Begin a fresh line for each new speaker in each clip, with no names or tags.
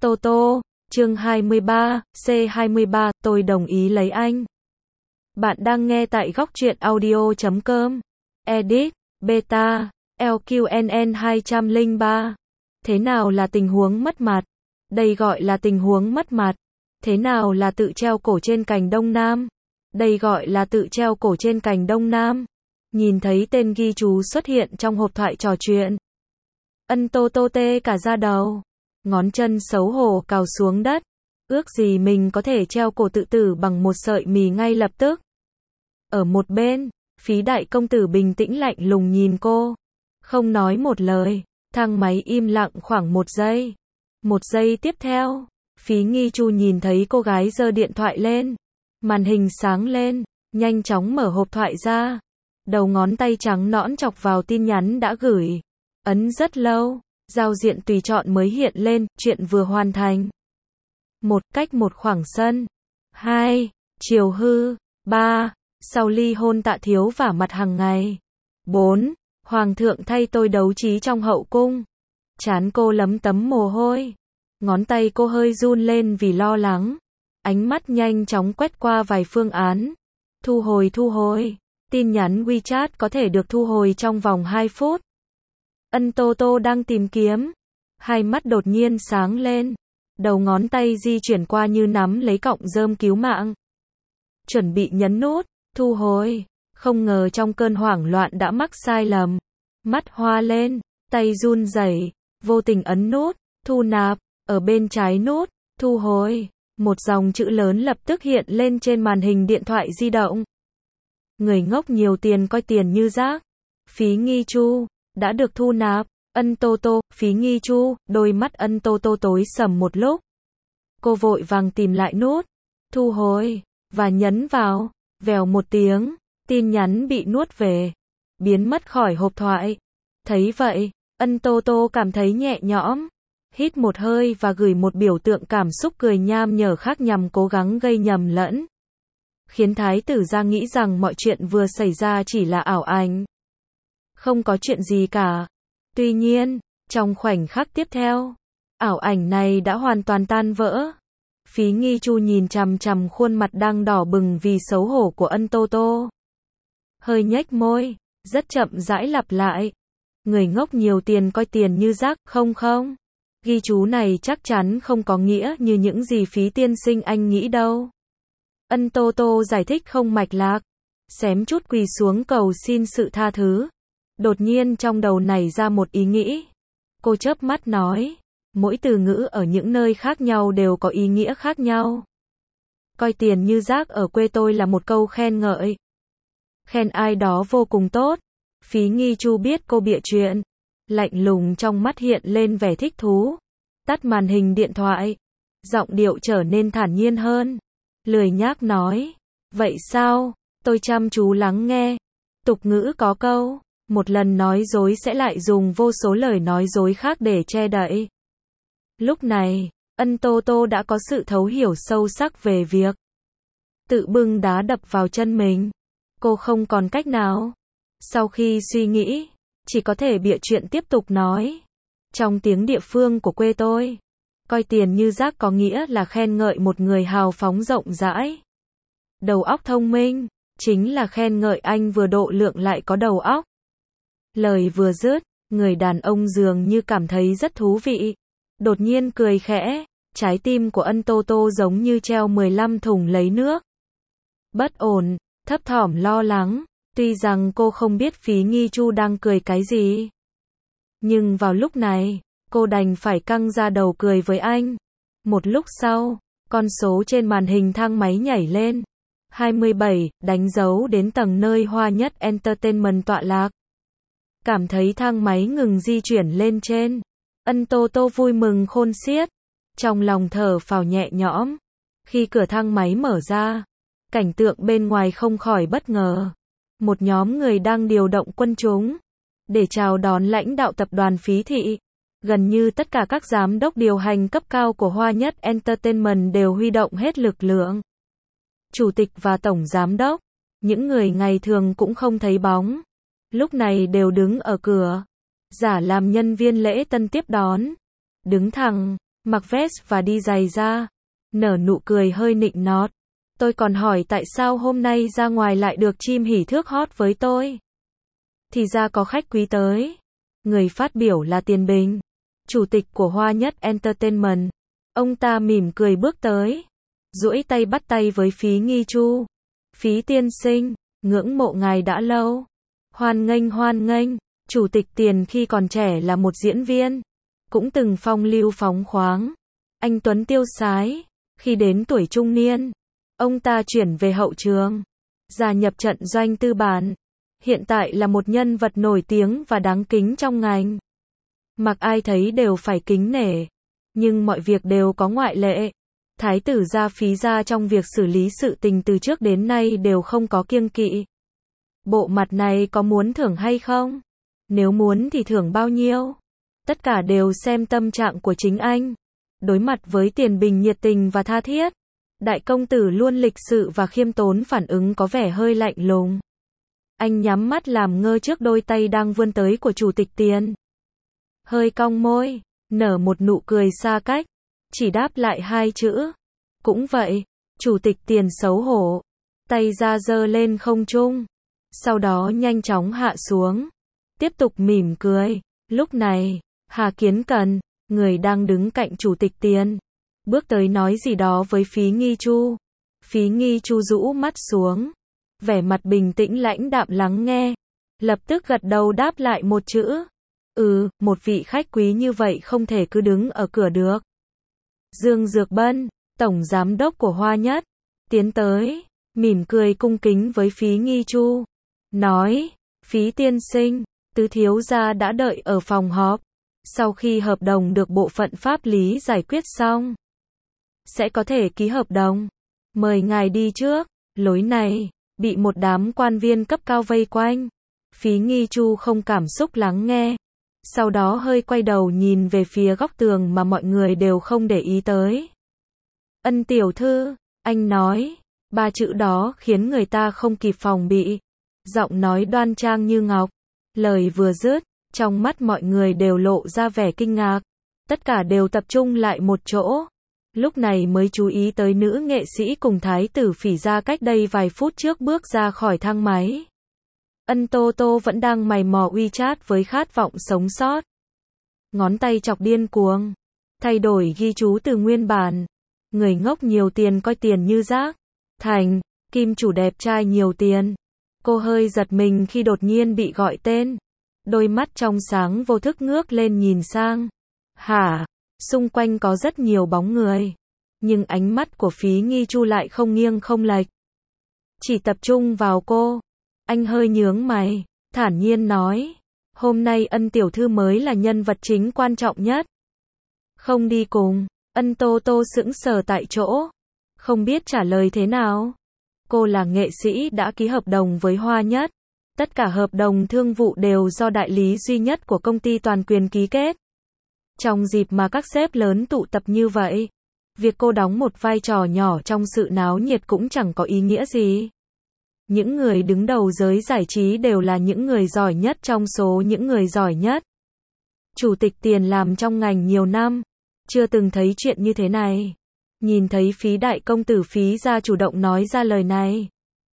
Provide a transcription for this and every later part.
Tô Tô, chương 23, C23, tôi đồng ý lấy anh. Bạn đang nghe tại góc truyện audio.com. Edit, Beta, LQNN 203. Thế nào là tình huống mất mặt? Đây gọi là tình huống mất mặt. Thế nào là tự treo cổ trên cành Đông Nam? Đây gọi là tự treo cổ trên cành Đông Nam. Nhìn thấy tên ghi chú xuất hiện trong hộp thoại trò chuyện. Ân Tô Tô tê cả da đầu. Ngón chân xấu hổ cào xuống đất. Ước gì mình có thể treo cổ tự tử bằng một sợi mì ngay lập tức. Ở một bên, Phí đại công tử bình tĩnh lạnh lùng nhìn cô. Không nói một lời, thang máy im lặng khoảng 1 giây. 1 giây tiếp theo, Phí Nghi Chu nhìn thấy cô gái giơ điện thoại lên. Màn hình sáng lên, nhanh chóng mở hộp thoại ra. Đầu ngón tay trắng nõn chọc vào tin nhắn đã gửi. Ấn rất lâu, giao diện tùy chọn mới hiện lên, chuyện vừa hoàn thành. 1. Cách một khoảng sân. 2. Chiều hư. 3. Sau ly hôn Tạ Thiếu vả mặt hàng ngày. 4. Hoàng thượng thay tôi đấu trí trong hậu cung. Trán cô lấm tấm mồ hôi. Ngón tay cô hơi run lên vì lo lắng. Ánh mắt nhanh chóng quét qua vài phương án. Thu hồi. Tin nhắn WeChat có thể được thu hồi trong vòng 2 phút. Ân Tô Tô đang tìm kiếm. Hai mắt đột nhiên sáng lên. Đầu ngón tay di chuyển qua như nắm lấy cọng rơm cứu mạng. Chuẩn bị nhấn nút, thu hồi. Không ngờ trong cơn hoảng loạn đã mắc sai lầm. Mắt hoa lên, tay run rẩy, vô tình ấn nút, thu nạp. Ở bên trái nút, thu hồi. Một dòng chữ lớn lập tức hiện lên trên màn hình điện thoại di động. Người ngốc nhiều tiền coi tiền như rác. Phí Nghi Chu đã được thu nạp. Ân Tô Tô, Phí Nghi Chu, đôi mắt Ân Tô Tô tối sầm một lúc. Cô vội vàng tìm lại nút, thu hồi, và nhấn vào. Vèo một tiếng, tin nhắn bị nuốt về, biến mất khỏi hộp thoại. Thấy vậy, Ân Tô Tô cảm thấy nhẹ nhõm, hít một hơi và gửi một biểu tượng cảm xúc cười nham nhở khác nhằm cố gắng gây nhầm lẫn. Khiến thái tử ra nghĩ rằng mọi chuyện vừa xảy ra chỉ là ảo ảnh. Không có chuyện gì cả. Tuy nhiên, trong khoảnh khắc tiếp theo, ảo ảnh này đã hoàn toàn tan vỡ. Phí Nghi Chu nhìn chằm chằm khuôn mặt đang đỏ bừng vì xấu hổ của Ân Tô Tô. Hơi nhếch môi, rất chậm rãi lặp lại. Người ngốc nhiều tiền coi tiền như rác, không. Ghi chú này chắc chắn không có nghĩa như những gì Phí tiên sinh anh nghĩ đâu. Ân Tô Tô giải thích không mạch lạc. Xém chút quỳ xuống cầu xin sự tha thứ. Đột nhiên trong đầu nảy ra một ý nghĩ. Cô chớp mắt nói. Mỗi từ ngữ ở những nơi khác nhau đều có ý nghĩa khác nhau. Coi tiền như rác ở quê tôi là một câu khen ngợi. Khen ai đó vô cùng tốt. Phí Nghi Chu biết cô bịa chuyện. Lạnh lùng trong mắt hiện lên vẻ thích thú. Tắt màn hình điện thoại. Giọng điệu trở nên thản nhiên hơn. Lười nhác nói. Vậy sao? Tôi chăm chú lắng nghe. Tục ngữ có câu. Một lần nói dối sẽ lại dùng vô số lời nói dối khác để che đậy. Lúc này, Ân Tô Tô đã có sự thấu hiểu sâu sắc về việc tự bưng đá đập vào chân mình. Cô không còn cách nào. Sau khi suy nghĩ, chỉ có thể bịa chuyện tiếp tục nói. Trong tiếng địa phương của quê tôi, coi tiền như rác có nghĩa là khen ngợi một người hào phóng rộng rãi. Đầu óc thông minh, chính là khen ngợi anh vừa độ lượng lại có đầu óc. Lời vừa dứt, người đàn ông dường như cảm thấy rất thú vị. Đột nhiên cười khẽ, trái tim của Ân Tô Tô giống như treo 15 thùng lấy nước. Bất ổn, thấp thỏm lo lắng, tuy rằng cô không biết Phí Nghi Chu đang cười cái gì. Nhưng vào lúc này, cô đành phải căng ra đầu cười với anh. Một lúc sau, con số trên màn hình thang máy nhảy lên. 27, đánh dấu đến tầng nơi Hoa Nhất Entertainment tọa lạc. Cảm thấy thang máy ngừng di chuyển lên trên. Ân Tô Tô vui mừng khôn xiết. Trong lòng thở phào nhẹ nhõm. Khi cửa thang máy mở ra, cảnh tượng bên ngoài không khỏi bất ngờ. Một nhóm người đang điều động quân chúng để chào đón lãnh đạo tập đoàn Phí Thị. Gần như tất cả các giám đốc điều hành cấp cao của Hoa Nhất Entertainment đều huy động hết lực lượng. Chủ tịch và tổng giám đốc, những người ngày thường cũng không thấy bóng. Lúc này đều đứng ở cửa, giả làm nhân viên lễ tân tiếp đón. Đứng thẳng, mặc vest và đi giày ra, nở nụ cười hơi nịnh nọt. Tôi còn hỏi tại sao hôm nay ra ngoài lại được chim hỉ thước hót với tôi. Thì ra có khách quý tới. Người phát biểu là Tiền Bình, chủ tịch của Hoa Nhất Entertainment. Ông ta mỉm cười bước tới, duỗi tay bắt tay với Phí Nghi Chu. Phí tiên sinh, ngưỡng mộ ngài đã lâu. Hoan nghênh, chủ tịch Tiền khi còn trẻ là một diễn viên, cũng từng phong lưu phóng khoáng, anh tuấn tiêu sái. Khi đến tuổi trung niên, ông ta chuyển về hậu trường, gia nhập trận doanh tư bản. Hiện tại là một nhân vật nổi tiếng và đáng kính trong ngành. Mặc ai thấy đều phải kính nể. Nhưng mọi việc đều có ngoại lệ. Thái tử gia Phí gia trong việc xử lý sự tình từ trước đến nay đều không có kiêng kỵ. Bộ mặt này có muốn thưởng hay không? Nếu muốn thì thưởng bao nhiêu? Tất cả đều xem tâm trạng của chính anh. Đối mặt với Tiền Bình nhiệt tình và tha thiết, đại công tử luôn lịch sự và khiêm tốn, phản ứng có vẻ hơi lạnh lùng. Anh nhắm mắt làm ngơ trước đôi tay đang vươn tới của chủ tịch Tiền. Hơi cong môi, nở một nụ cười xa cách, chỉ đáp lại hai chữ. Cũng vậy. Chủ tịch Tiền xấu hổ, tay ra giơ lên không trung, sau đó nhanh chóng hạ xuống, tiếp tục mỉm cười. Lúc này, Hà Kiến Cần, người đang đứng cạnh chủ tịch Tiền, bước tới nói gì đó với Phí Nghi Chu. Phí Nghi Chu rũ mắt xuống, vẻ mặt bình tĩnh lãnh đạm lắng nghe, lập tức gật đầu đáp lại một chữ. Một vị khách quý như vậy không thể cứ đứng ở cửa được. Dương Dược Bân, tổng giám đốc của Hoa Nhất, tiến tới, mỉm cười cung kính với Phí Nghi Chu, nói, Phí tiên sinh, tứ thiếu gia đã đợi ở phòng họp. Sau khi hợp đồng được bộ phận pháp lý giải quyết xong, sẽ có thể ký hợp đồng. Mời ngài đi trước. Lối này, bị một đám quan viên cấp cao vây quanh. Phí Nghi Chu không cảm xúc lắng nghe. Sau đó hơi quay đầu nhìn về phía góc tường mà mọi người đều không để ý tới. Ân tiểu thư, anh nói. Ba chữ đó khiến người ta không kịp phòng bị. Giọng nói đoan trang như ngọc. Lời vừa dứt, trong mắt mọi người đều lộ ra vẻ kinh ngạc. Tất cả đều tập trung lại một chỗ. Lúc này mới chú ý tới nữ nghệ sĩ cùng thái tử Phỉ gia cách đây vài phút trước bước ra khỏi thang máy. Ân Tô Tô vẫn đang mày mò WeChat với khát vọng sống sót. Ngón tay chọc điên cuồng. Thay đổi ghi chú từ nguyên bản. Người ngốc nhiều tiền coi tiền như rác. Thành, kim chủ đẹp trai nhiều tiền. Cô hơi giật mình khi đột nhiên bị gọi tên. Đôi mắt trong sáng vô thức ngước lên nhìn sang. Hả? Xung quanh có rất nhiều bóng người. Nhưng ánh mắt của Phí Nghi Chu lại không nghiêng không lệch. Chỉ tập trung vào cô. Anh hơi nhướng mày, thản nhiên nói. Hôm nay Ân tiểu thư mới là nhân vật chính quan trọng nhất. Không đi cùng. Ân Tô Tô sững sờ tại chỗ. Không biết trả lời thế nào. Cô là nghệ sĩ đã ký hợp đồng với Hoa Nhất. Tất cả hợp đồng thương vụ đều do đại lý duy nhất của công ty toàn quyền ký kết. Trong dịp mà các sếp lớn tụ tập như vậy, việc cô đóng một vai trò nhỏ trong sự náo nhiệt cũng chẳng có ý nghĩa gì. Những người đứng đầu giới giải trí đều là những người giỏi nhất trong số những người giỏi nhất. Chủ tịch Tiền làm trong ngành nhiều năm, chưa từng thấy chuyện như thế này. Nhìn thấy Phí đại công tử Phí gia chủ động nói ra lời này,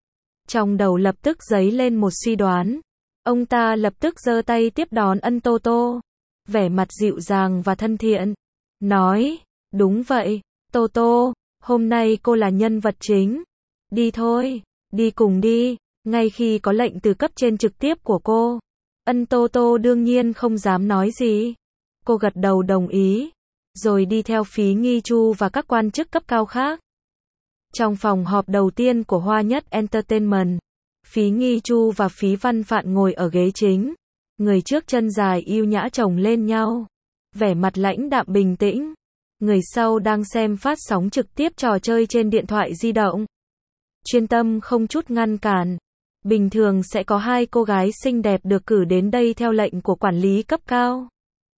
trong đầu lập tức dấy lên một suy đoán. Ông ta lập tức giơ tay tiếp đón Ân Tô Tô, vẻ mặt dịu dàng và thân thiện, nói, đúng vậy, Tô Tô, hôm nay cô là nhân vật chính. Đi thôi, đi cùng đi. Ngay khi có lệnh từ cấp trên trực tiếp của cô, Ân Tô Tô đương nhiên không dám nói gì. Cô gật đầu đồng ý, rồi đi theo Phí Nghi Chu và các quan chức cấp cao khác. Trong phòng họp đầu tiên của Hoa Nhất Entertainment, Phí Nghi Chu và Phí Văn Phạn ngồi ở ghế chính. Người trước chân dài yêu nhã chồng lên nhau, vẻ mặt lãnh đạm bình tĩnh. Người sau đang xem phát sóng trực tiếp trò chơi trên điện thoại di động. Chuyên tâm không chút ngăn cản. Bình thường sẽ có hai cô gái xinh đẹp được cử đến đây theo lệnh của quản lý cấp cao.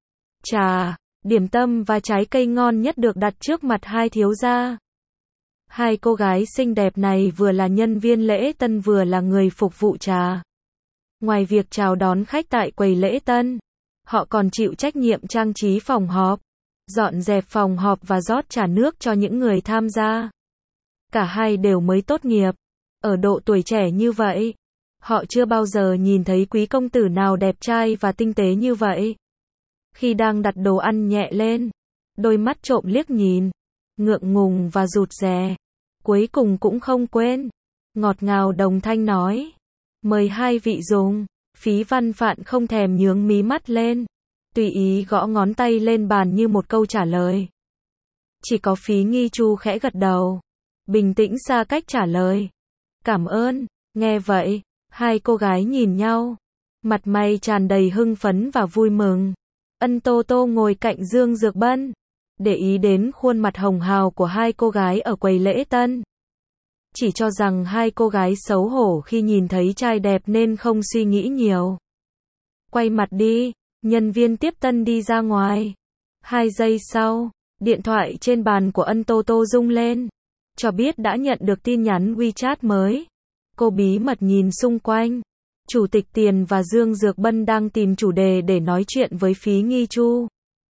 Trà, điểm tâm và trái cây ngon nhất được đặt trước mặt hai thiếu gia. Hai cô gái xinh đẹp này vừa là nhân viên lễ tân vừa là người phục vụ trà. Ngoài việc chào đón khách tại quầy lễ tân, họ còn chịu trách nhiệm trang trí phòng họp, dọn dẹp phòng họp và rót trà nước cho những người tham gia. Cả hai đều mới tốt nghiệp. Ở độ tuổi trẻ như vậy, họ chưa bao giờ nhìn thấy quý công tử nào đẹp trai và tinh tế như vậy. Khi đang đặt đồ ăn nhẹ lên, đôi mắt trộm liếc nhìn, ngượng ngùng và rụt rè. Cuối cùng cũng không quên, ngọt ngào đồng thanh nói, mời hai vị dùng. Phí Văn Phạn không thèm nhướng mí mắt lên, tùy ý gõ ngón tay lên bàn như một câu trả lời. Chỉ có Phí Nghi Chu khẽ gật đầu, bình tĩnh xa cách trả lời. Cảm ơn. Nghe vậy, hai cô gái nhìn nhau, mặt mày tràn đầy hưng phấn và vui mừng. Ân Tô Tô ngồi cạnh Dương Dược Bân, để ý đến khuôn mặt hồng hào của hai cô gái ở quầy lễ tân. Chỉ cho rằng hai cô gái xấu hổ khi nhìn thấy trai đẹp nên không suy nghĩ nhiều. Quay mặt đi, nhân viên tiếp tân đi ra ngoài. 2 giây sau, điện thoại trên bàn của Ân Tô Tô rung lên, cho biết đã nhận được tin nhắn WeChat mới. Cô bí mật nhìn xung quanh. Chủ tịch Tiền và Dương Dược Bân đang tìm chủ đề để nói chuyện với Phí Nghi Chu.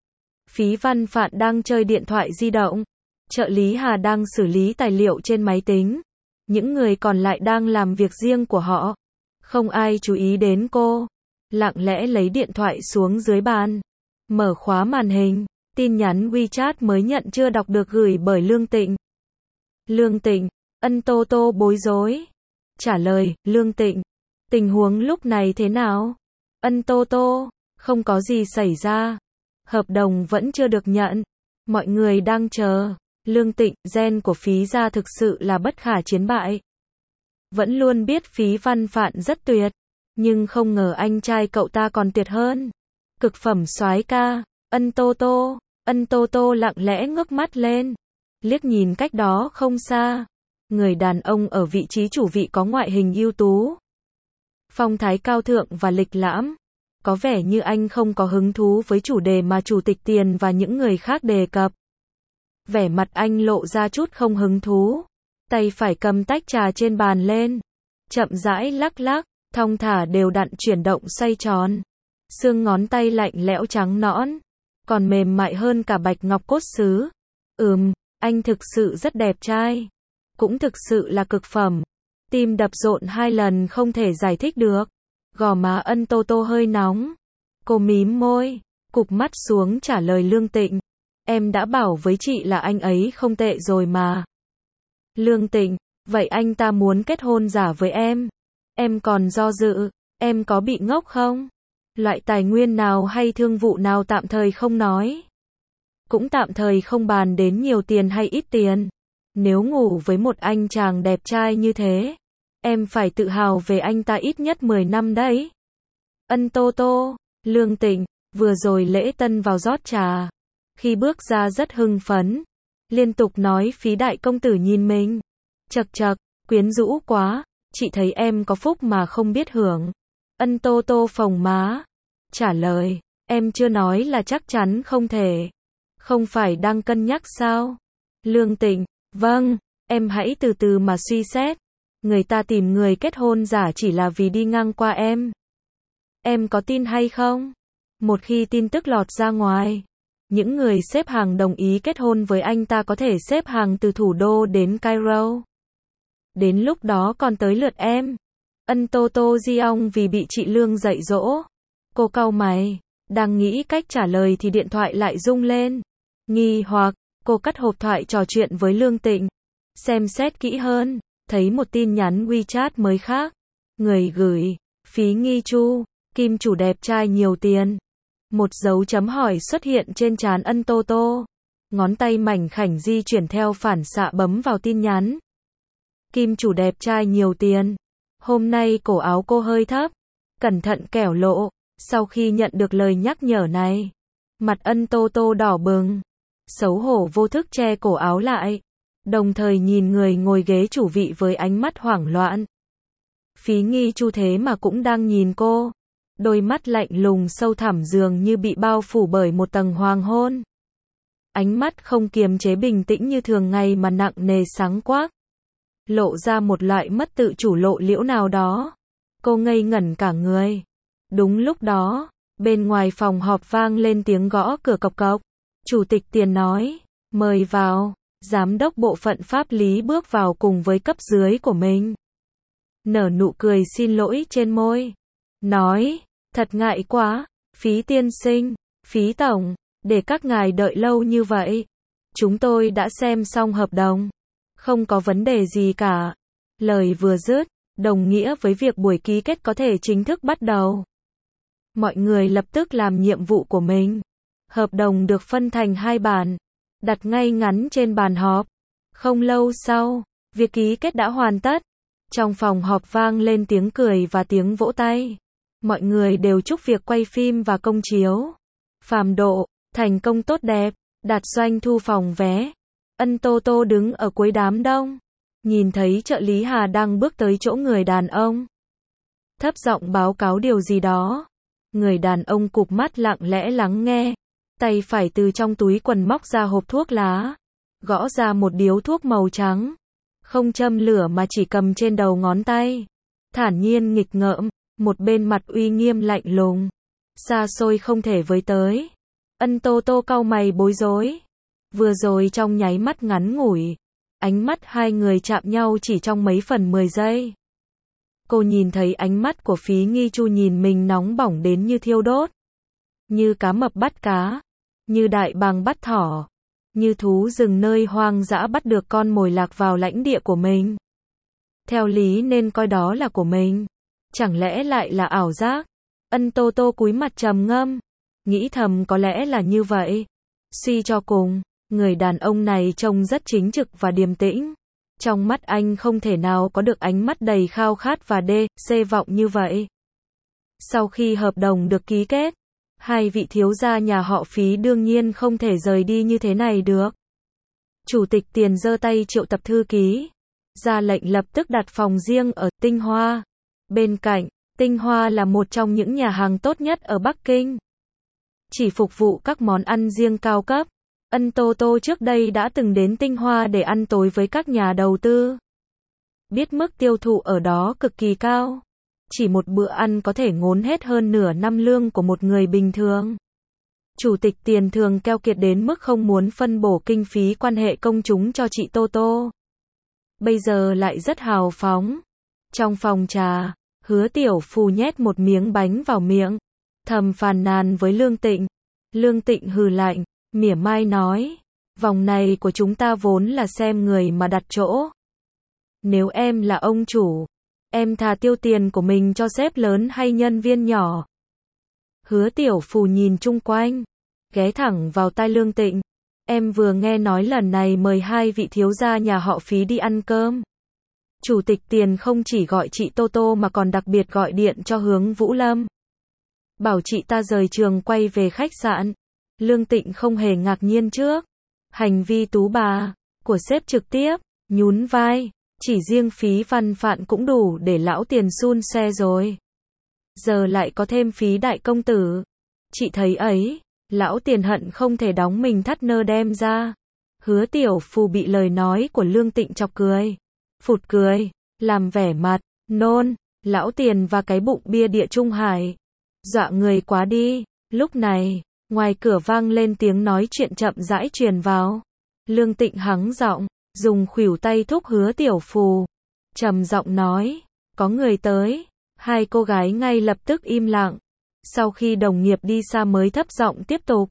Phí Văn Phạn đang chơi điện thoại di động. Trợ lý Hà đang xử lý tài liệu trên máy tính. Những người còn lại đang làm việc riêng của họ. Không ai chú ý đến cô. Lặng lẽ lấy điện thoại xuống dưới bàn. Mở khóa màn hình. Tin nhắn WeChat mới nhận chưa đọc được gửi bởi Lương Tịnh. Lương Tịnh. Ân Tô Tô bối rối. Trả lời, Lương Tịnh. Tình huống lúc này thế nào? Ân Tô Tô. Không có gì xảy ra. Hợp đồng vẫn chưa được nhận. Mọi người đang chờ. Lương Tịnh, gen của Phí gia thực sự là bất khả chiến bại. Vẫn luôn biết Phí Văn Phạn rất tuyệt, nhưng không ngờ anh trai cậu ta còn tuyệt hơn. Cực phẩm soái ca. Ân Tô Tô. Ân Tô Tô lặng lẽ ngước mắt lên, liếc nhìn cách đó không xa. Người đàn ông ở vị trí chủ vị có ngoại hình ưu tú, phong thái cao thượng và lịch lãm. Có vẻ như anh không có hứng thú với chủ đề mà Chủ tịch Tiền và những người khác đề cập. Vẻ mặt anh lộ ra chút không hứng thú. Tay phải cầm tách trà trên bàn lên, chậm rãi lắc lắc, thong thả đều đặn chuyển động xoay tròn. Xương ngón tay lạnh lẽo trắng nõn, còn mềm mại hơn cả bạch ngọc cốt sứ. Anh thực sự rất đẹp trai. Cũng thực sự là cực phẩm. Tim đập rộn 2 lần không thể giải thích được. Gò má Ân Tô Tô hơi nóng. Cô mím môi, cụp mắt xuống trả lời Lương Tịnh. Em đã bảo với chị là anh ấy không tệ rồi mà. Lương Tịnh, vậy anh ta muốn kết hôn giả với em. Em còn do dự, em có bị ngốc không? Loại tài nguyên nào hay thương vụ nào tạm thời không nói. Cũng tạm thời không bàn đến nhiều tiền hay ít tiền. Nếu ngủ với một anh chàng đẹp trai như thế, em phải tự hào về anh ta ít nhất 10 năm đấy. Ân Tô Tô. Lương Tịnh, vừa rồi lễ tân vào rót trà. Khi bước ra rất hưng phấn, liên tục nói Phí đại công tử nhìn mình. Chậc chậc, quyến rũ quá, chị thấy em có phúc mà không biết hưởng. Ân Tô Tô phồng má, trả lời, em chưa nói là chắc chắn không thể. Không phải đang cân nhắc sao? Lương Tịnh, vâng, em hãy từ từ mà suy xét. Người ta tìm người kết hôn giả chỉ là vì đi ngang qua em. Em có tin hay không? Một khi tin tức lọt ra ngoài, những người xếp hàng đồng ý kết hôn với anh ta có thể xếp hàng từ thủ đô đến Cairo. Đến lúc đó còn tới lượt em. Ân Tô Tô di ong vì bị chị Lương dạy dỗ. Cô cau mày, đang nghĩ cách trả lời thì điện thoại lại rung lên. Nghi hoặc, cô cắt hộp thoại trò chuyện với Lương Tịnh. Xem xét kỹ hơn, thấy một tin nhắn WeChat mới khác. Người gửi, Phí Nghi Chu, kim chủ đẹp trai nhiều tiền. Một dấu chấm hỏi xuất hiện trên trán Ân Tô Tô. Ngón tay mảnh khảnh di chuyển theo phản xạ bấm vào tin nhắn. Kim chủ đẹp trai nhiều tiền. Hôm nay cổ áo cô hơi thấp, cẩn thận kẻo lộ. Sau khi nhận được lời nhắc nhở này, mặt Ân Tô Tô đỏ bừng, xấu hổ vô thức che cổ áo lại, đồng thời nhìn người ngồi ghế chủ vị với ánh mắt hoảng loạn. Phí Nghi Chu thế mà cũng đang nhìn cô, đôi mắt lạnh lùng sâu thẳm dường như bị bao phủ bởi một tầng hoàng hôn. Ánh mắt không kiềm chế bình tĩnh như thường ngày mà nặng nề sáng quắc, lộ ra một loại mất tự chủ lộ liễu nào đó. Cô ngây ngẩn cả người. Đúng lúc đó, bên ngoài phòng họp vang lên tiếng gõ cửa cộc cộc. Chủ tịch Tiền nói, mời vào. Giám đốc bộ phận pháp lý bước vào cùng với cấp dưới của mình. Nở nụ cười xin lỗi trên môi. Nói, thật ngại quá, Phí tiên sinh, Phí tổng, để các ngài đợi lâu như vậy. Chúng tôi đã xem xong hợp đồng. Không có vấn đề gì cả. Lời vừa dứt, đồng nghĩa với việc buổi ký kết có thể chính thức bắt đầu. Mọi người lập tức làm nhiệm vụ của mình. Hợp đồng được phân thành 2 bản, đặt ngay ngắn trên bàn họp. Không lâu sau, việc ký kết đã hoàn tất. Trong phòng họp vang lên tiếng cười và tiếng vỗ tay. Mọi người đều chúc việc quay phim và công chiếu Phàm Độ thành công tốt đẹp, đạt doanh thu phòng vé. Ân Tô Tô đứng ở cuối đám đông, nhìn thấy trợ lý Hà đang bước tới chỗ người đàn ông, thấp giọng báo cáo điều gì đó. Người đàn ông cụp mắt lặng lẽ lắng nghe, tay phải từ trong túi quần móc ra hộp thuốc lá, gõ ra một điếu thuốc màu trắng, không châm lửa mà chỉ cầm trên đầu ngón tay, thản nhiên nghịch ngợm, một bên mặt uy nghiêm lạnh lùng, xa xôi không thể với tới. Ân Tô Tô cau mày bối rối. Vừa rồi trong nháy mắt ngắn ngủi, ánh mắt hai người chạm nhau chỉ trong mấy phần 10 giây. Cô nhìn thấy ánh mắt của Phí Nghi Chu nhìn mình nóng bỏng đến như thiêu đốt. Như cá mập bắt cá, như đại bàng bắt thỏ, như thú rừng nơi hoang dã bắt được con mồi lạc vào lãnh địa của mình. Theo lý nên coi đó là của mình. Chẳng lẽ lại là ảo giác? Ân Tô Tô cúi mặt trầm ngâm, nghĩ thầm có lẽ là như vậy. Suy cho cùng, người đàn ông này trông rất chính trực và điềm tĩnh. Trong mắt anh không thể nào có được ánh mắt đầy khao khát và xê vọng như vậy. Sau khi hợp đồng được ký kết, hai vị thiếu gia nhà họ Phí đương nhiên không thể rời đi như thế này được. Chủ tịch Tiền giơ tay triệu tập thư ký, ra lệnh lập tức đặt phòng riêng ở Tinh Hoa. Bên cạnh, Tinh Hoa là một trong những nhà hàng tốt nhất ở Bắc Kinh, chỉ phục vụ các món ăn riêng cao cấp. Ân Tô Tô trước đây đã từng đến Tinh Hoa để ăn tối với các nhà đầu tư. Biết mức tiêu thụ ở đó cực kỳ cao. Chỉ một bữa ăn có thể ngốn hết hơn nửa năm lương của một người bình thường. Chủ tịch Tiền thường keo kiệt đến mức không muốn phân bổ kinh phí quan hệ công chúng cho chị Tô Tô. Bây giờ lại rất hào phóng. Trong phòng trà, Hứa Tiểu Phù nhét một miếng bánh vào miệng, thầm phàn nàn với Lương Tịnh. Lương Tịnh hừ lạnh, mỉa mai nói, vòng này của chúng ta vốn là xem người mà đặt chỗ. Nếu em là ông chủ, em thà tiêu tiền của mình cho sếp lớn hay nhân viên nhỏ. Hứa Tiểu Phù nhìn chung quanh, ghé thẳng vào tai Lương Tịnh. Em vừa nghe nói lần này mời hai vị thiếu gia nhà họ Phí đi ăn cơm. Chủ tịch Tiền không chỉ gọi chị Tô Tô mà còn đặc biệt gọi điện cho Hướng Vũ Lâm, bảo chị ta rời trường quay về khách sạn. Lương Tịnh không hề ngạc nhiên trước hành vi tú bà của sếp trực tiếp, nhún vai, chỉ riêng phí văn phạn cũng đủ để lão Tiền xun xe rồi. Giờ lại có thêm Phí đại công tử. Chị thấy ấy, lão Tiền hận không thể đóng mình thắt nơ đem ra. Hứa Tiểu Phù bị lời nói của Lương Tịnh chọc cười. Phụt cười, làm vẻ mặt nôn, lão Tiền và cái bụng bia Địa Trung Hải. Dọa người quá đi. Lúc này, ngoài cửa vang lên tiếng nói chuyện chậm rãi truyền vào. Lương Tịnh hắng giọng, dùng khuỷu tay thúc Hứa Tiểu Phù, trầm giọng nói, có người tới. Hai cô gái ngay lập tức im lặng. Sau khi đồng nghiệp đi xa mới thấp giọng tiếp tục.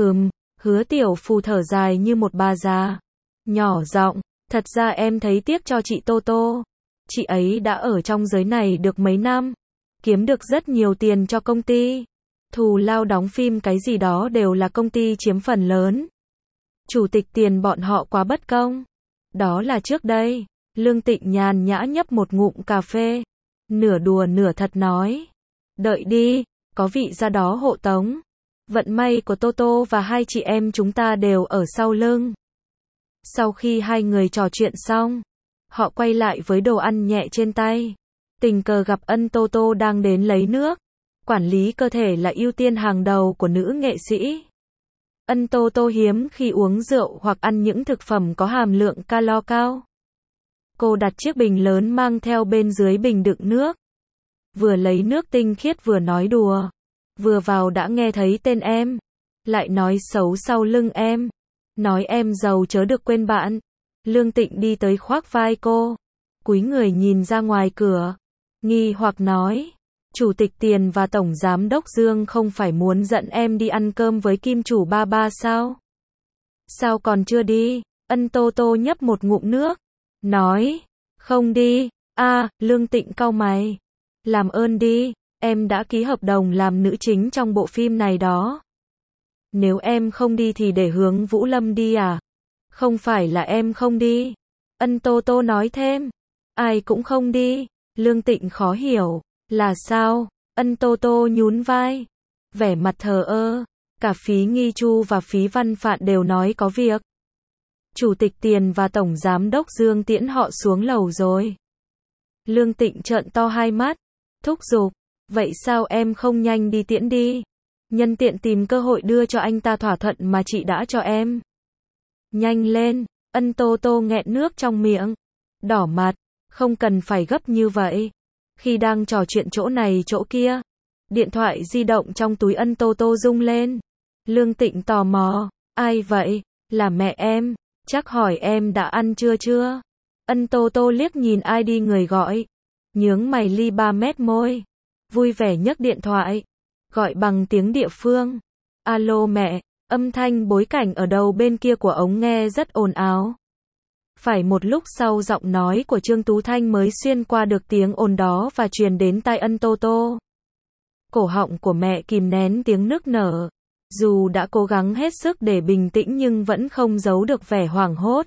Hứa Tiểu Phù thở dài như một bà già, nhỏ giọng, thật ra em thấy tiếc cho chị Tô Tô. Chị ấy đã ở trong giới này được mấy năm, kiếm được rất nhiều tiền cho công ty. Thù lao đóng phim cái gì đó đều là công ty chiếm phần lớn. Chủ tịch Tiền bọn họ quá bất công. Đó là trước đây. Lương Tịnh nhàn nhã nhấp một ngụm cà phê, nửa đùa nửa thật nói, đợi đi, có vị gia đó hộ tống. Vận may của Tô Tô và hai chị em chúng ta đều ở sau lưng. Sau khi hai người trò chuyện xong, họ quay lại với đồ ăn nhẹ trên tay. Tình cờ gặp Ân Tô Tô đang đến lấy nước. Quản lý cơ thể là ưu tiên hàng đầu của nữ nghệ sĩ. Ân Tô Tô hiếm khi uống rượu hoặc ăn những thực phẩm có hàm lượng calo cao. Cô đặt chiếc bình lớn mang theo bên dưới bình đựng nước. Vừa lấy nước tinh khiết vừa nói đùa. Vừa vào đã nghe thấy tên em. lại nói xấu sau lưng em, nói em giàu chớ được quên bạn. Lương Tịnh đi tới khoác vai cô, cúi người nhìn ra ngoài cửa, nghi hoặc nói, Chủ tịch Tiền và Tổng Giám đốc Dương không phải muốn dẫn em đi ăn cơm với Kim chủ ba ba sao? Sao còn chưa đi? Ân Tô Tô nhấp một ngụm nước, nói, không đi. Lương Tịnh cau mày, làm ơn đi, em đã ký hợp đồng làm nữ chính trong bộ phim này đó. Nếu em không đi thì để Hướng Vũ Lâm đi à? Không phải là em không đi. Ân Tô Tô nói thêm, ai cũng không đi. Lương Tịnh khó hiểu, là sao? Ân Tô Tô nhún vai, vẻ mặt thờ ơ. Cả Phí Nghi Chu và Phí Văn Phạn đều nói có việc. Chủ tịch Tiền và Tổng Giám đốc Dương tiễn họ xuống lầu rồi. Lương Tịnh trợn to hai mắt, thúc giục, vậy sao em không nhanh đi tiễn đi? Nhân tiện tìm cơ hội đưa cho anh ta thỏa thuận mà chị đã cho em. Nhanh lên. Ân Tô Tô nghẹn nước trong miệng, đỏ mặt, không cần phải gấp như vậy. Khi đang trò chuyện chỗ này chỗ kia, điện thoại di động trong túi Ân Tô Tô rung lên. Lương Tịnh tò mò, ai vậy? Là mẹ em, chắc hỏi em đã ăn chưa? Ân Tô Tô liếc nhìn ID người gọi, nhướng mày li 3 mét môi, vui vẻ nhấc điện thoại, gọi bằng tiếng địa phương. Alo mẹ, âm thanh bối cảnh ở đầu bên kia của ống nghe rất ồn ào. Phải một lúc sau giọng nói của Trương Tú Thanh mới xuyên qua được tiếng ồn đó và truyền đến tai Ân Tô Tô. Cổ họng của mẹ kìm nén tiếng nức nở, dù đã cố gắng hết sức để bình tĩnh nhưng vẫn không giấu được vẻ hoảng hốt.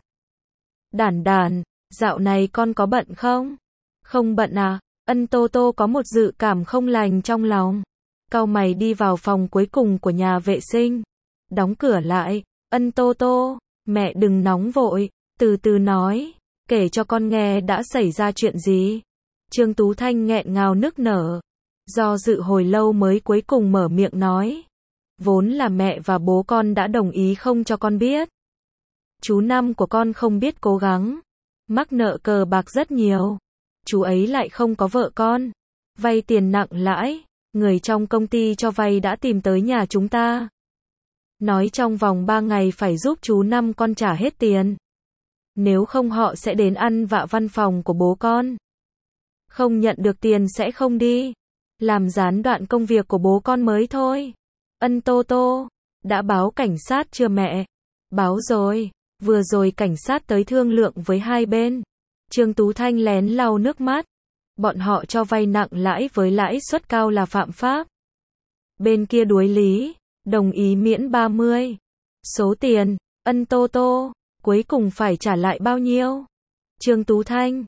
Đản đản, dạo này con có bận không? Không bận à? Ân Tô Tô có một dự cảm không lành trong lòng. Cau mày đi vào phòng cuối cùng của nhà vệ sinh, đóng cửa lại. Ân Tô Tô, mẹ đừng nóng vội, từ từ nói, kể cho con nghe đã xảy ra chuyện gì. Trương Tú Thanh nghẹn ngào nức nở, do dự hồi lâu mới cuối cùng mở miệng nói. Vốn là mẹ và bố con đã đồng ý không cho con biết. Chú Năm của con không biết cố gắng, mắc nợ cờ bạc rất nhiều. Chú ấy lại không có vợ con, vay tiền nặng lãi, người trong công ty cho vay đã tìm tới nhà chúng ta. Nói trong vòng 3 ngày phải giúp chú Năm con trả hết tiền. Nếu không họ sẽ đến ăn vạ văn phòng của bố con. Không nhận được tiền sẽ không đi. Làm gián đoạn công việc của bố con mới thôi. Ân Tô Tô, đã báo cảnh sát chưa mẹ? Báo rồi, vừa rồi cảnh sát tới thương lượng với hai bên. Trương Tú Thanh lén lau nước mắt. Bọn họ cho vay nặng lãi với lãi suất cao là phạm pháp. Bên kia đuối lý, đồng ý miễn 30. Số tiền, Ân Tô Tô, cuối cùng phải trả lại bao nhiêu? Trương Tú Thanh,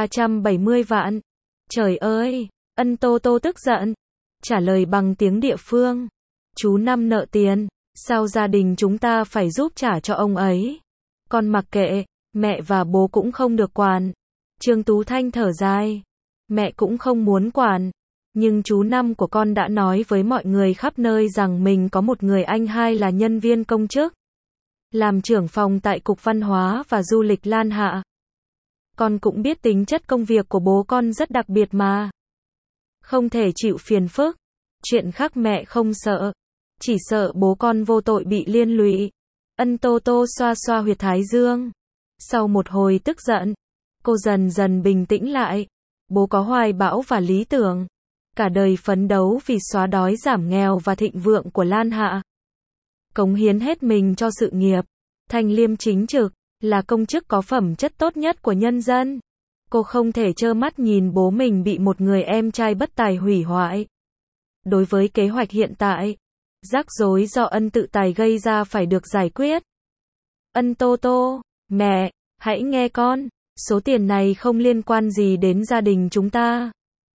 370 vạn. Trời ơi, Ân Tô Tô tức giận, trả lời bằng tiếng địa phương. Chú Năm nợ tiền, sao gia đình chúng ta phải giúp trả cho ông ấy? Con mặc kệ, mẹ và bố cũng không được quản. Trương Tú Thanh thở dài, mẹ cũng không muốn quản, nhưng chú Năm của con đã nói với mọi người khắp nơi rằng mình có một người anh hai là nhân viên công chức, làm trưởng phòng tại Cục Văn hóa và Du lịch Lan Hạ. Con cũng biết tính chất công việc của bố con rất đặc biệt mà. Không thể chịu phiền phức. Chuyện khác mẹ không sợ, chỉ sợ bố con vô tội bị liên lụy. Ân Tô Tô xoa xoa huyệt thái dương. Sau một hồi tức giận, cô dần dần bình tĩnh lại. Bố có hoài bão và lý tưởng, cả đời phấn đấu vì xóa đói giảm nghèo và thịnh vượng của Lan Hạ. Cống hiến hết mình cho sự nghiệp, thanh liêm chính trực, là công chức có phẩm chất tốt nhất của nhân dân. Cô không thể trơ mắt nhìn bố mình bị một người em trai bất tài hủy hoại. Đối với kế hoạch hiện tại, rắc rối do Ân tự tài gây ra phải được giải quyết. Ân Tô Tô, mẹ, hãy nghe con, số tiền này không liên quan gì đến gia đình chúng ta.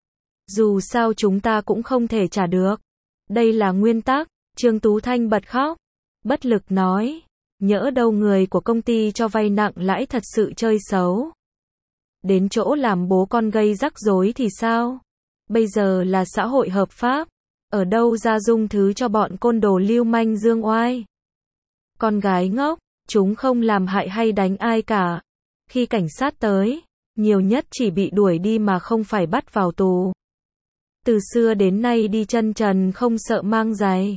Dù sao chúng ta cũng không thể trả được. Đây là nguyên tắc. Trương Tú Thanh bật khóc, bất lực nói, nhỡ đâu người của công ty cho vay nặng lãi thật sự chơi xấu. Đến chỗ làm bố con gây rắc rối thì sao? Bây giờ là xã hội hợp pháp, ở đâu ra dung thứ cho bọn côn đồ lưu manh dương oai. Con gái ngốc, chúng không làm hại hay đánh ai cả. Khi cảnh sát tới, nhiều nhất chỉ bị đuổi đi mà không phải bắt vào tù. Từ xưa đến nay đi chân trần không sợ mang giày.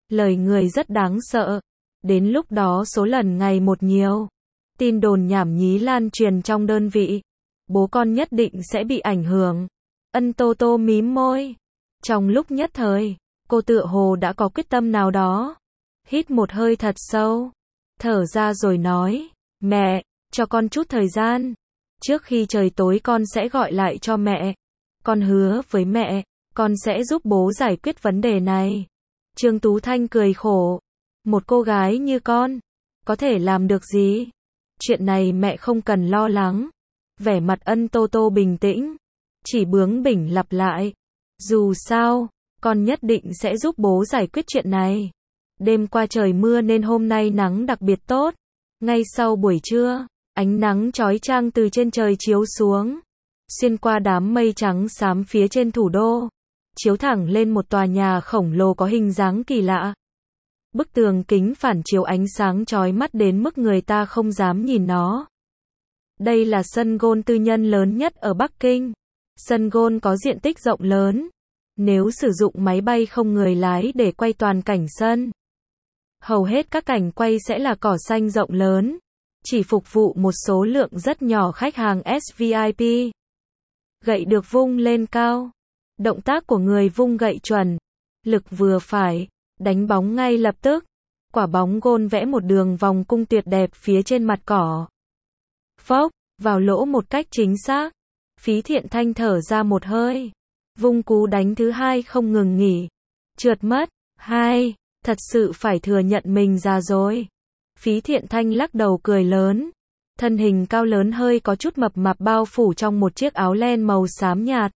Lời người rất đáng sợ. Đến lúc đó số lần ngày một nhiều. Tin đồn nhảm nhí lan truyền trong đơn vị. Bố con nhất định sẽ bị ảnh hưởng. Ân Tô Tô mím môi. Trong lúc nhất thời, cô tựa hồ đã có quyết tâm nào đó. Hít một hơi thật sâu. Thở ra rồi nói. Mẹ, cho con chút thời gian. Trước khi trời tối con sẽ gọi lại cho mẹ. Con hứa với mẹ, con sẽ giúp bố giải quyết vấn đề này. Trương Tú Thanh cười khổ. Một cô gái như con, có thể làm được gì? Chuyện này mẹ không cần lo lắng. Vẻ mặt Ân Tô Tô bình tĩnh. Chỉ bướng bỉnh lặp lại. Dù sao, con nhất định sẽ giúp bố giải quyết chuyện này. Đêm qua trời mưa nên hôm nay nắng đặc biệt tốt. Ngay sau buổi trưa, ánh nắng chói chang từ trên trời chiếu xuống. Xuyên qua đám mây trắng xám phía trên thủ đô. Chiếu thẳng lên một tòa nhà khổng lồ có hình dáng kỳ lạ. Bức tường kính phản chiếu ánh sáng chói mắt đến mức người ta không dám nhìn nó. Đây là sân golf tư nhân lớn nhất ở Bắc Kinh. Sân golf có diện tích rộng lớn. Nếu sử dụng máy bay không người lái để quay toàn cảnh sân, hầu hết các cảnh quay sẽ là cỏ xanh rộng lớn, chỉ phục vụ một số lượng rất nhỏ khách hàng SVIP. Gậy được vung lên cao. Động tác của người vung gậy chuẩn, lực vừa phải, đánh bóng ngay lập tức. Quả bóng golf vẽ một đường vòng cung tuyệt đẹp phía trên mặt cỏ. Phốc, vào lỗ một cách chính xác. Phí Thiện Thanh thở ra một hơi. Vung cú đánh thứ hai không ngừng nghỉ. Trượt mất. Hai, thật sự phải thừa nhận mình già rồi. Phí Thiện Thanh lắc đầu cười lớn. Thân hình cao lớn hơi có chút mập mạp bao phủ trong một chiếc áo len màu xám nhạt.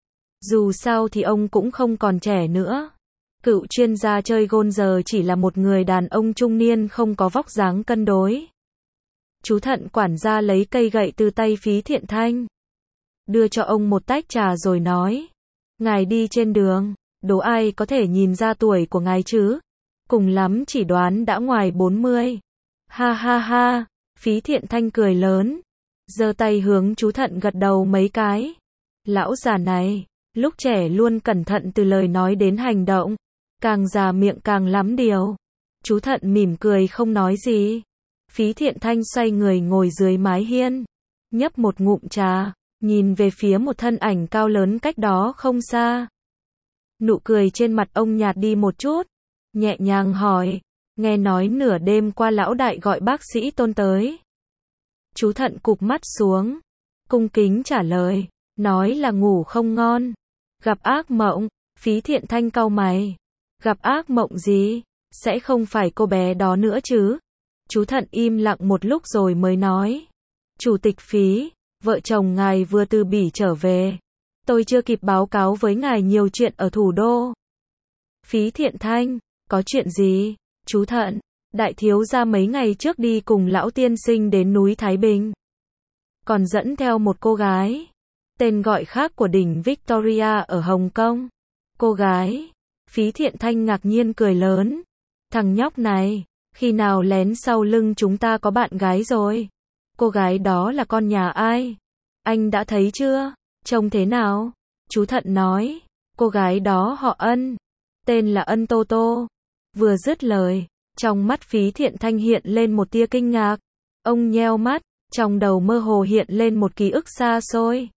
Dù sao thì ông cũng không còn trẻ nữa. Cựu chuyên gia chơi golf giờ chỉ là một người đàn ông trung niên không có vóc dáng cân đối. Chú Thận quản gia lấy cây gậy từ tay Phí Thiện Thanh. Đưa cho ông một tách trà rồi nói. Ngài đi trên đường, đố ai có thể nhìn ra tuổi của ngài chứ? Cùng lắm chỉ đoán đã ngoài 40. Ha ha ha, Phí Thiện Thanh cười lớn. Giơ tay hướng chú Thận gật đầu mấy cái. Lão già này, lúc trẻ luôn cẩn thận từ lời nói đến hành động. Càng già miệng càng lắm điều. Chú Thận mỉm cười không nói gì. Phí Thiện Thanh xoay người ngồi dưới mái hiên. Nhấp một ngụm trà, nhìn về phía một thân ảnh cao lớn cách đó không xa. Nụ cười trên mặt ông nhạt đi một chút. Nhẹ nhàng hỏi. Nghe nói nửa đêm qua lão đại gọi bác sĩ Tôn tới. Chú Thận cụp mắt xuống. Cung kính trả lời. Nói là ngủ không ngon. Gặp ác mộng. Phí Thiện Thanh cau mày. Gặp ác mộng gì? Sẽ không phải cô bé đó nữa chứ? Chú Thận im lặng một lúc rồi mới nói. Chủ tịch Phí, vợ chồng ngài vừa từ Bỉ trở về. Tôi chưa kịp báo cáo với ngài nhiều chuyện ở thủ đô. Phí Thiện Thanh, có chuyện gì? Chú Thận, đại thiếu gia mấy ngày trước đi cùng lão tiên sinh đến núi Thái Bình. Còn dẫn theo một cô gái. Tên gọi khác của đỉnh Victoria ở Hồng Kông. Cô gái. Phí Thiện Thanh ngạc nhiên cười lớn. Thằng nhóc này, khi nào lén sau lưng chúng ta có bạn gái rồi? Cô gái đó là con nhà ai? Anh đã thấy chưa? Trông thế nào? Chú Thận nói. Cô gái đó họ Ân. Tên là Ân Tô Tô. Vừa dứt lời, trong mắt Phí Thiện Thanh hiện lên một tia kinh ngạc. Ông nheo mắt, trong đầu mơ hồ hiện lên một ký ức xa xôi.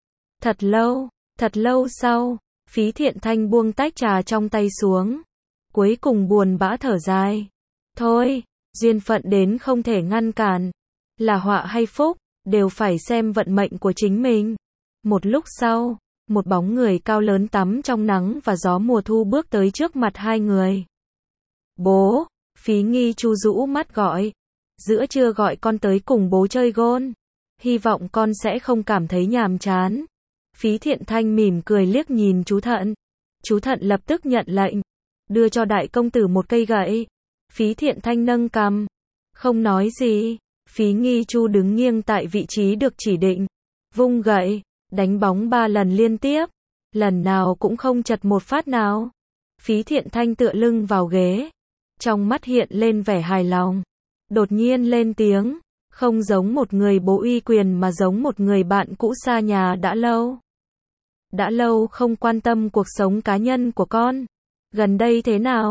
Thật lâu sau, Phí Thiện Thanh buông tách trà trong tay xuống. Cuối cùng buồn bã thở dài. Thôi, duyên phận đến không thể ngăn cản. Là họa hay phúc, đều phải xem vận mệnh của chính mình. Một lúc sau, một bóng người cao lớn tắm trong nắng và gió mùa thu bước tới trước mặt hai người. Bố, Phí Nghi Chu rũ mắt gọi. Giữa trưa gọi con tới cùng bố chơi golf. Hy vọng con sẽ không cảm thấy nhàm chán. Phí Thiện Thanh mỉm cười liếc nhìn chú Thận. Chú Thận lập tức nhận lệnh. Đưa cho đại công tử một cây gậy. Phí Thiện Thanh nâng cằm. Không nói gì. Phí Nghi Chu đứng nghiêng tại vị trí được chỉ định. Vung gậy. Đánh bóng 3 lần liên tiếp. Lần nào cũng không chật một phát nào. Phí Thiện Thanh tựa lưng vào ghế. Trong mắt hiện lên vẻ hài lòng. Đột nhiên lên tiếng. Không giống một người bố uy quyền mà giống một người bạn cũ xa nhà đã lâu. Đã lâu không quan tâm cuộc sống cá nhân của con. Gần đây thế nào?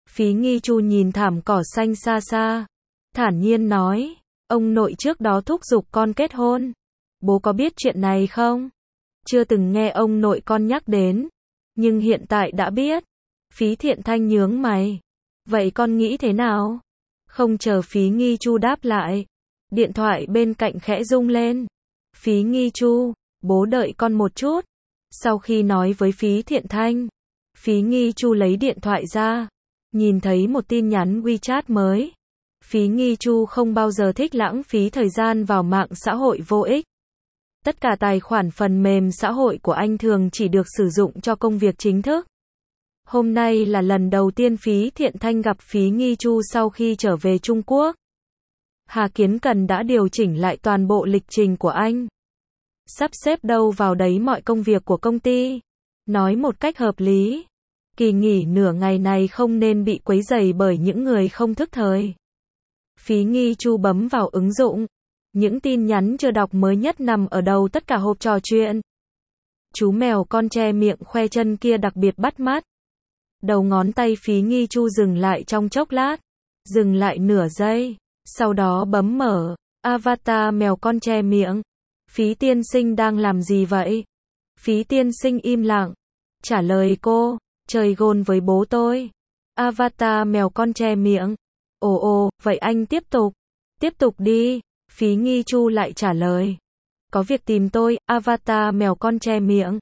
Phí Nghi Chu nhìn thảm cỏ xanh xa xa, thản nhiên nói, ông nội trước đó thúc giục con kết hôn. Bố có biết chuyện này không? Chưa từng nghe ông nội con nhắc đến, nhưng hiện tại đã biết. Phí Thiện Thanh nhướng mày. Vậy con nghĩ thế nào? Không chờ Phí Nghi Chu đáp lại, điện thoại bên cạnh khẽ rung lên. Phí Nghi Chu, bố đợi con một chút. Sau khi nói với Phí Thiện Thanh, Phí Nghi Chu lấy điện thoại ra, nhìn thấy một tin nhắn WeChat mới. Phí Nghi Chu không bao giờ thích lãng phí thời gian vào mạng xã hội vô ích. Tất cả tài khoản phần mềm xã hội của anh thường chỉ được sử dụng cho công việc chính thức. Hôm nay là lần đầu tiên Phí Thiện Thanh gặp Phí Nghi Chu sau khi trở về Trung Quốc. Hà Kiến Cần đã điều chỉnh lại toàn bộ lịch trình của anh. Sắp xếp đâu vào đấy mọi công việc của công ty. Nói một cách hợp lý. Kỳ nghỉ nửa ngày này không nên bị quấy rầy bởi những người không thức thời. Phí Nghi Chu bấm vào ứng dụng. Những tin nhắn chưa đọc mới nhất nằm ở đầu tất cả hộp trò chuyện. Chú mèo con che miệng khoe chân kia đặc biệt bắt mắt. Đầu ngón tay Phí Nghi Chu dừng lại trong chốc lát. Dừng lại nửa giây. Sau đó bấm mở. Avatar mèo con che miệng. Phí tiên sinh đang làm gì vậy? Phí tiên sinh im lặng. Trả lời cô. Chơi gôn với bố tôi. Avatar mèo con che miệng. Ồ, vậy anh tiếp tục. Tiếp tục đi. Phí Nghi Chu lại trả lời. Có việc tìm tôi, Avatar mèo con che miệng.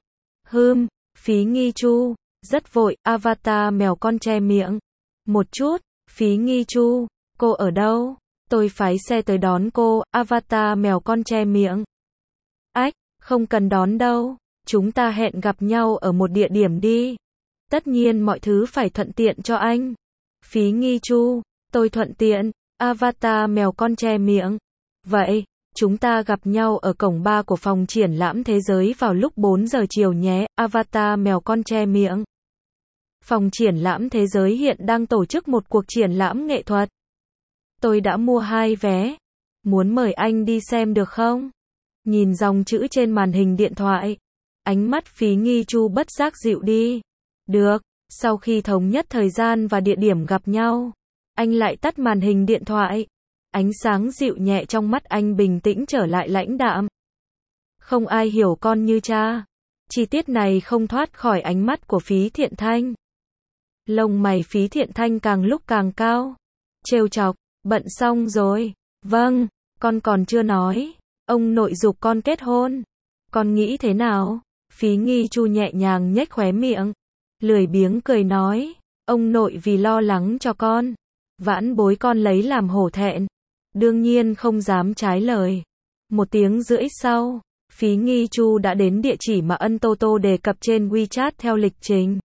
Phí Nghi Chu. Rất vội, Avatar mèo con che miệng. Một chút, Phí Nghi Chu. Cô ở đâu? Tôi phái xe tới đón cô, Avatar mèo con che miệng. Ách, không cần đón đâu. Chúng ta hẹn gặp nhau ở một địa điểm đi. Tất nhiên mọi thứ phải thuận tiện cho anh. Phí Nghi Chu. Tôi thuận tiện. Avatar mèo con che miệng. Vậy, chúng ta gặp nhau ở cổng 3 của phòng triển lãm thế giới vào lúc 4 giờ chiều nhé, Avatar mèo con che miệng. Phòng triển lãm thế giới hiện đang tổ chức một cuộc triển lãm nghệ thuật. Tôi đã mua 2 vé. Muốn mời anh đi xem được không? Nhìn dòng chữ trên màn hình điện thoại. Ánh mắt Phí Nghi Chu bất giác dịu đi. Được, sau khi thống nhất thời gian và địa điểm gặp nhau, anh lại tắt màn hình điện thoại. Ánh sáng dịu nhẹ trong mắt anh bình tĩnh trở lại lãnh đạm. Không ai hiểu con như cha. Chi tiết này không thoát khỏi ánh mắt của Phí Thiện Thanh. Lông mày Phí Thiện Thanh càng lúc càng cao. Trêu chọc, bận xong rồi. Vâng, con còn chưa nói. Ông nội giục con kết hôn. Con nghĩ thế nào? Phí Nghi Chu nhẹ nhàng nhếch khóe miệng. Lười biếng cười nói. Ông nội vì lo lắng cho con. Vãn bối con lấy làm hổ thẹn. Đương nhiên không dám trái lời. 1 tiếng rưỡi sau, Phí Nghi Chu đã đến địa chỉ mà Ân Tô Tô đề cập trên WeChat theo lịch trình.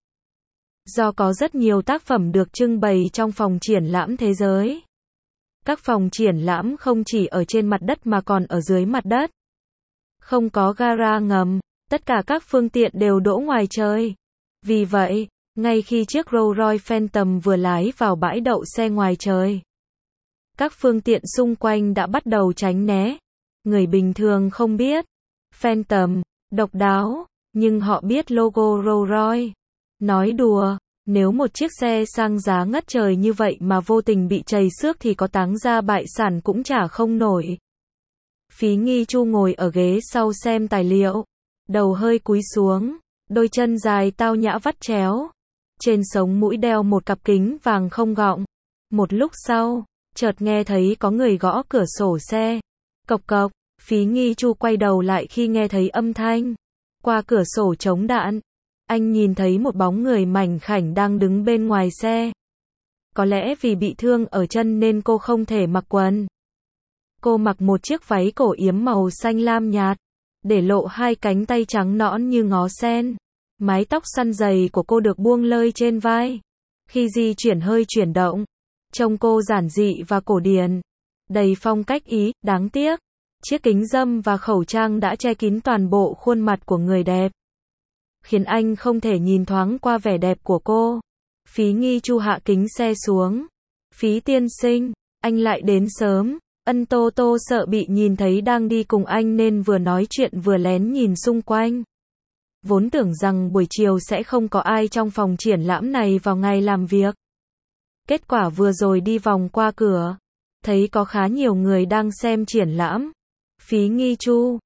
Do có rất nhiều tác phẩm được trưng bày trong phòng triển lãm thế giới. Các phòng triển lãm không chỉ ở trên mặt đất mà còn ở dưới mặt đất. Không có gara ngầm, tất cả các phương tiện đều đỗ ngoài trời. Vì vậy, ngay khi chiếc Rolls-Royce Phantom vừa lái vào bãi đậu xe ngoài trời, các phương tiện xung quanh đã bắt đầu tránh né. Người bình thường không biết. Phantom, độc đáo, nhưng họ biết logo Rolls-Royce. Nói đùa, nếu một chiếc xe sang giá ngất trời như vậy mà vô tình bị trầy xước thì có táng ra bại sản cũng trả không nổi. Phí Nghi Chu ngồi ở ghế sau xem tài liệu. Đầu hơi cúi xuống, đôi chân dài tao nhã vắt chéo. Trên sống mũi đeo một cặp kính vàng không gọng. Một lúc sau, chợt nghe thấy có người gõ cửa sổ xe. Cộc cộc, Phí Nghi Chu quay đầu lại khi nghe thấy âm thanh. Qua cửa sổ chống đạn, anh nhìn thấy một bóng người mảnh khảnh đang đứng bên ngoài xe. Có lẽ vì bị thương ở chân nên cô không thể mặc quần. Cô mặc một chiếc váy cổ yếm màu xanh lam nhạt, để lộ 2 cánh tay trắng nõn như ngó sen. Mái tóc săn dày của cô được buông lơi trên vai. Khi di chuyển hơi chuyển động, trông cô giản dị và cổ điển, đầy phong cách Ý. Đáng tiếc, chiếc kính râm và khẩu trang đã che kín toàn bộ khuôn mặt của người đẹp, khiến anh không thể nhìn thoáng qua vẻ đẹp của cô. Phí Nghi Chu hạ kính xe xuống. Phí tiên sinh, anh lại đến sớm. Ân Tô Tô sợ bị nhìn thấy đang đi cùng anh nên vừa nói chuyện vừa lén nhìn xung quanh. Vốn tưởng rằng buổi chiều sẽ không có ai trong phòng triển lãm này vào ngày làm việc. Kết quả vừa rồi đi vòng qua cửa, thấy có khá nhiều người đang xem triển lãm. Phí Nghi Chu,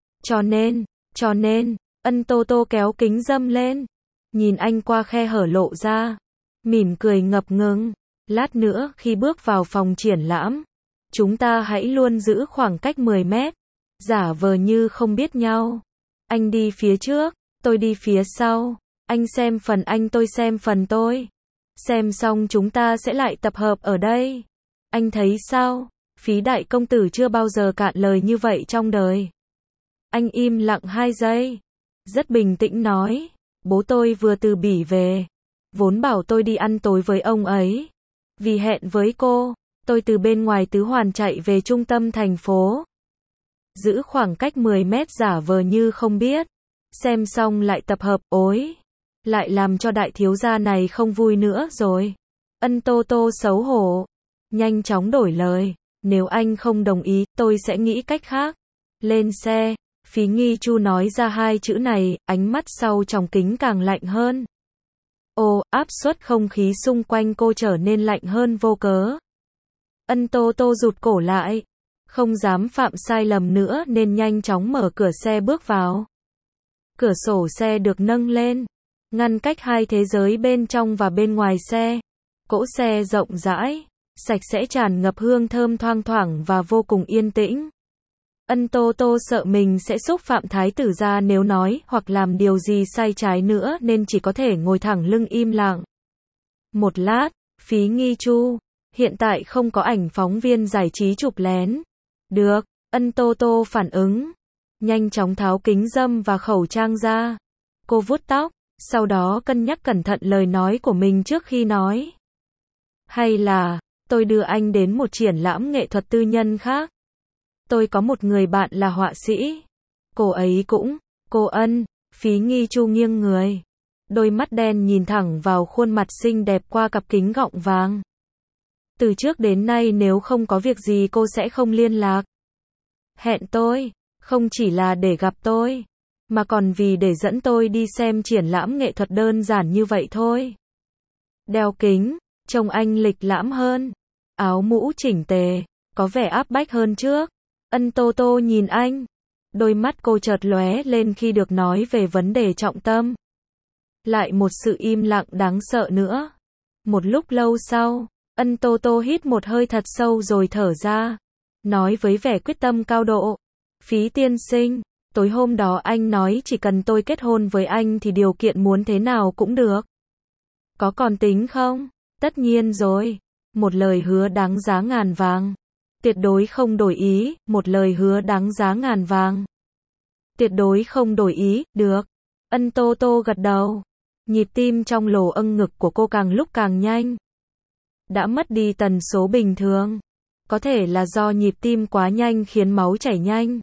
cho nên, Ân Tô Tô kéo kính râm lên, nhìn anh qua khe hở lộ ra, mỉm cười ngập ngừng. Lát nữa khi bước vào phòng triển lãm, chúng ta hãy luôn giữ khoảng cách 10 mét, giả vờ như không biết nhau. Anh đi phía trước, tôi đi phía sau, anh xem phần anh tôi xem phần tôi. Xem xong chúng ta sẽ lại tập hợp ở đây. Anh thấy sao? Phí đại công tử chưa bao giờ cạn lời như vậy trong đời. Anh im lặng 2 giây, rất bình tĩnh nói, bố tôi vừa từ Bỉ về, vốn bảo tôi đi ăn tối với ông ấy. Vì hẹn với cô, tôi từ bên ngoài Tứ Hoàn chạy về trung tâm thành phố. Giữ khoảng cách 10 mét giả vờ như không biết. Xem xong lại tập hợp, ối. Lại làm cho đại thiếu gia này không vui nữa rồi. Ân Tô Tô xấu hổ. Nhanh chóng đổi lời. Nếu anh không đồng ý, tôi sẽ nghĩ cách khác. Lên xe. Phí Nghi Chu nói ra 2 chữ này, ánh mắt sau tròng kính càng lạnh hơn. Ồ, áp suất không khí xung quanh cô trở nên lạnh hơn vô cớ. Ân Tô Tô rụt cổ lại. Không dám phạm sai lầm nữa nên nhanh chóng mở cửa xe bước vào. Cửa sổ xe được nâng lên, ngăn cách 2 thế giới bên trong và bên ngoài xe. Cỗ xe rộng rãi, sạch sẽ tràn ngập hương thơm thoang thoảng và vô cùng yên tĩnh. Ân Tô Tô sợ mình sẽ xúc phạm thái tử gia nếu nói hoặc làm điều gì sai trái nữa nên chỉ có thể ngồi thẳng lưng im lặng. Một lát, Phí Nghi Chu, hiện tại không có ảnh phóng viên giải trí chụp lén. Được, Ân Tô Tô phản ứng, nhanh chóng tháo kính râm và khẩu trang ra. Cô vuốt tóc, sau đó cân nhắc cẩn thận lời nói của mình trước khi nói. Hay là, tôi đưa anh đến một triển lãm nghệ thuật tư nhân khác. Tôi có một người bạn là họa sĩ. Cô ấy cũng, cô Ân, Phí Nghi Chu nghiêng người. Đôi mắt đen nhìn thẳng vào khuôn mặt xinh đẹp qua cặp kính gọng vàng. Từ trước đến nay nếu không có việc gì cô sẽ không liên lạc. Hẹn tôi, không chỉ là để gặp tôi, mà còn vì để dẫn tôi đi xem triển lãm nghệ thuật đơn giản như vậy thôi. Đeo kính, trông anh lịch lãm hơn. Áo mũ chỉnh tề, có vẻ áp bách hơn trước. Ân Tô Tô nhìn anh. Đôi mắt cô chợt lóe lên khi được nói về vấn đề trọng tâm. Lại một sự im lặng đáng sợ nữa. Một lúc lâu sau, Ân Tô Tô hít một hơi thật sâu rồi thở ra. Nói với vẻ quyết tâm cao độ. Phí tiên sinh, tối hôm đó anh nói chỉ cần tôi kết hôn với anh thì điều kiện muốn thế nào cũng được. Có còn tính không? Tất nhiên rồi. Một lời hứa đáng giá ngàn vàng. Tuyệt đối không đổi ý, một lời hứa đáng giá ngàn vàng. Tuyệt đối không đổi ý, được. Ân Tô Tô gật đầu. Nhịp tim trong lỗ âng ngực của cô càng lúc càng nhanh. Đã mất đi tần số bình thường. Có thể là do nhịp tim quá nhanh khiến máu chảy nhanh.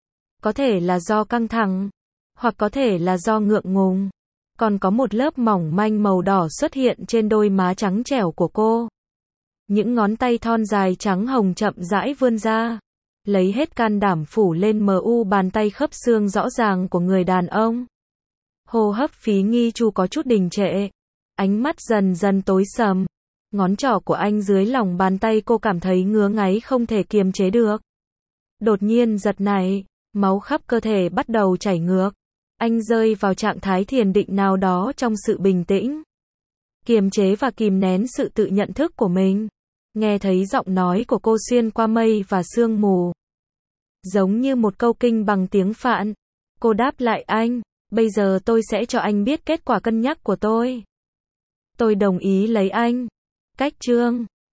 Có thể là do căng thẳng. Hoặc có thể là do ngượng ngùng. Còn có một lớp mỏng manh màu đỏ xuất hiện trên đôi má trắng trẻo của cô. Những ngón tay thon dài trắng hồng chậm rãi vươn ra. Lấy hết can đảm phủ lên mu bàn tay khớp xương rõ ràng của người đàn ông. Hô hấp Phí Nghi Chu có chút đình trệ. Ánh mắt dần dần tối sầm. Ngón trỏ của anh dưới lòng bàn tay cô cảm thấy ngứa ngáy không thể kiềm chế được. Đột nhiên giật nảy, máu khắp cơ thể bắt đầu chảy ngược. Anh rơi vào trạng thái thiền định nào đó trong sự bình tĩnh. Kiềm chế và kìm nén sự tự nhận thức của mình. Nghe thấy giọng nói của cô xuyên qua mây và sương mù. Giống như một câu kinh bằng tiếng Phạn. Cô đáp lại anh, bây giờ tôi sẽ cho anh biết kết quả cân nhắc của tôi. Tôi đồng ý lấy anh. Cách chương